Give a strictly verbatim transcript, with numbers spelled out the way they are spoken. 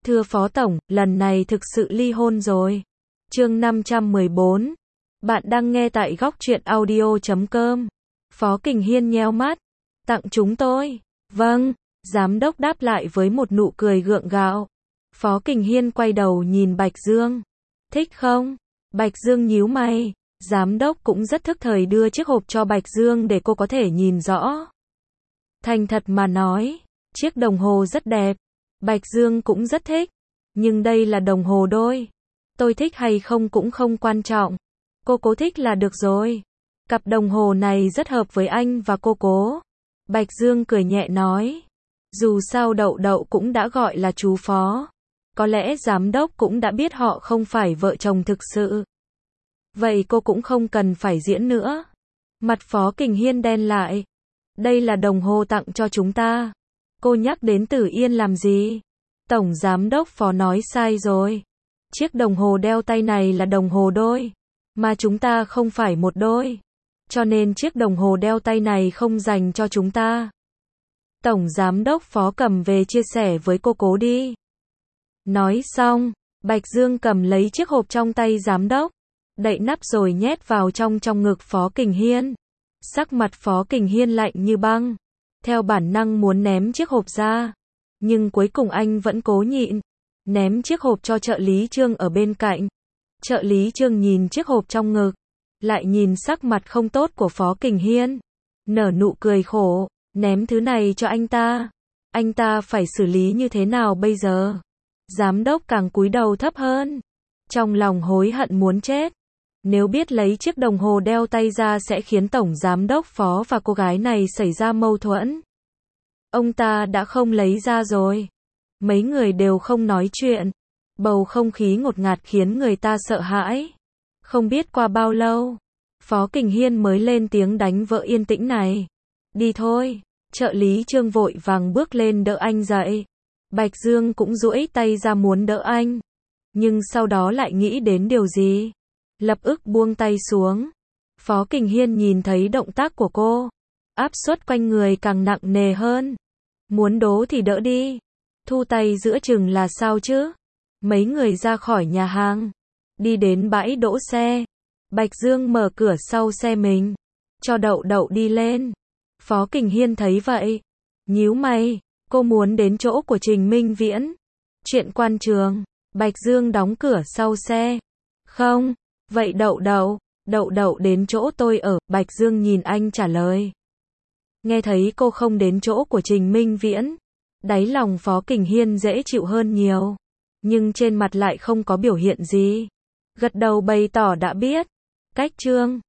Thưa Phó Tổng, lần này thực sự ly hôn rồi. Chương năm trăm mười bốn. Bạn đang nghe tại góc truyện audio chấm com. Phó Kình Hiên nheo mắt. Tặng chúng tôi. Vâng. Giám đốc đáp lại với một nụ cười gượng gạo. Phó Kình Hiên quay đầu nhìn Bạch Dương. Thích không? Bạch Dương nhíu mày. Giám đốc cũng rất thức thời đưa chiếc hộp cho Bạch Dương để cô có thể nhìn rõ. Thành thật mà nói, chiếc đồng hồ rất đẹp. Bạch Dương cũng rất thích. Nhưng đây là đồng hồ đôi. Tôi thích hay không cũng không quan trọng. Cô cố thích là được rồi. Cặp đồng hồ này rất hợp với anh và cô cố. Bạch Dương cười nhẹ nói. Dù sao Đậu Đậu cũng đã gọi là chú Phó. Có lẽ giám đốc cũng đã biết họ không phải vợ chồng thực sự. Vậy cô cũng không cần phải diễn nữa. Mặt Phó Kình Hiên đen lại. Đây là đồng hồ tặng cho chúng ta. Cô nhắc đến Tử Yên làm gì? Tổng giám đốc Phó nói sai rồi. Chiếc đồng hồ đeo tay này là đồng hồ đôi. Mà chúng ta không phải một đôi. Cho nên chiếc đồng hồ đeo tay này không dành cho chúng ta. Tổng giám đốc Phó cầm về chia sẻ với cô cố đi. Nói xong, Bạch Dương cầm lấy chiếc hộp trong tay giám đốc. Đậy nắp rồi nhét vào trong trong ngực Phó Kình Hiên. Sắc mặt Phó Kình Hiên lạnh như băng. Theo bản năng muốn ném chiếc hộp ra. Nhưng cuối cùng anh vẫn cố nhịn. Ném chiếc hộp cho trợ lý Trương ở bên cạnh. Trợ lý Trương nhìn chiếc hộp trong ngực. Lại nhìn sắc mặt không tốt của Phó Kình Hiên. Nở nụ cười khổ. Ném thứ này cho anh ta. Anh ta phải xử lý như thế nào bây giờ? Giám đốc càng cúi đầu thấp hơn. Trong lòng hối hận muốn chết. Nếu biết lấy chiếc đồng hồ đeo tay ra sẽ khiến Tổng Giám đốc Phó và cô gái này xảy ra mâu thuẫn. Ông ta đã không lấy ra rồi. Mấy người đều không nói chuyện. Bầu không khí ngột ngạt khiến người ta sợ hãi. Không biết qua bao lâu, Phó Kình Hiên mới lên tiếng đánh vỡ yên tĩnh này. Đi thôi. Trợ lý Trương vội vàng bước lên đỡ anh dậy. Bạch Dương cũng duỗi tay ra muốn đỡ anh. Nhưng sau đó lại nghĩ đến điều gì. Lập ức buông tay xuống. Phó Kình Hiên nhìn thấy động tác của cô. Áp suất quanh người càng nặng nề hơn. Muốn đố thì đỡ đi. Thu tay giữa chừng là sao chứ? Mấy người ra khỏi nhà hàng. Đi đến bãi đỗ xe. Bạch Dương mở cửa sau xe mình. Cho Đậu Đậu đi lên. Phó Kình Hiên thấy vậy. Nhíu mày. Cô muốn đến chỗ của Trình Minh Viễn. Chuyện quan trường. Bạch Dương đóng cửa sau xe. Không. Vậy Đậu Đậu. Đậu Đậu đến chỗ tôi ở. Bạch Dương nhìn anh trả lời. Nghe thấy cô không đến chỗ của Trình Minh Viễn. Đáy lòng Phó Kình Hiên dễ chịu hơn nhiều. Nhưng trên mặt lại không có biểu hiện gì. Gật đầu bày tỏ đã biết. Cách Trương.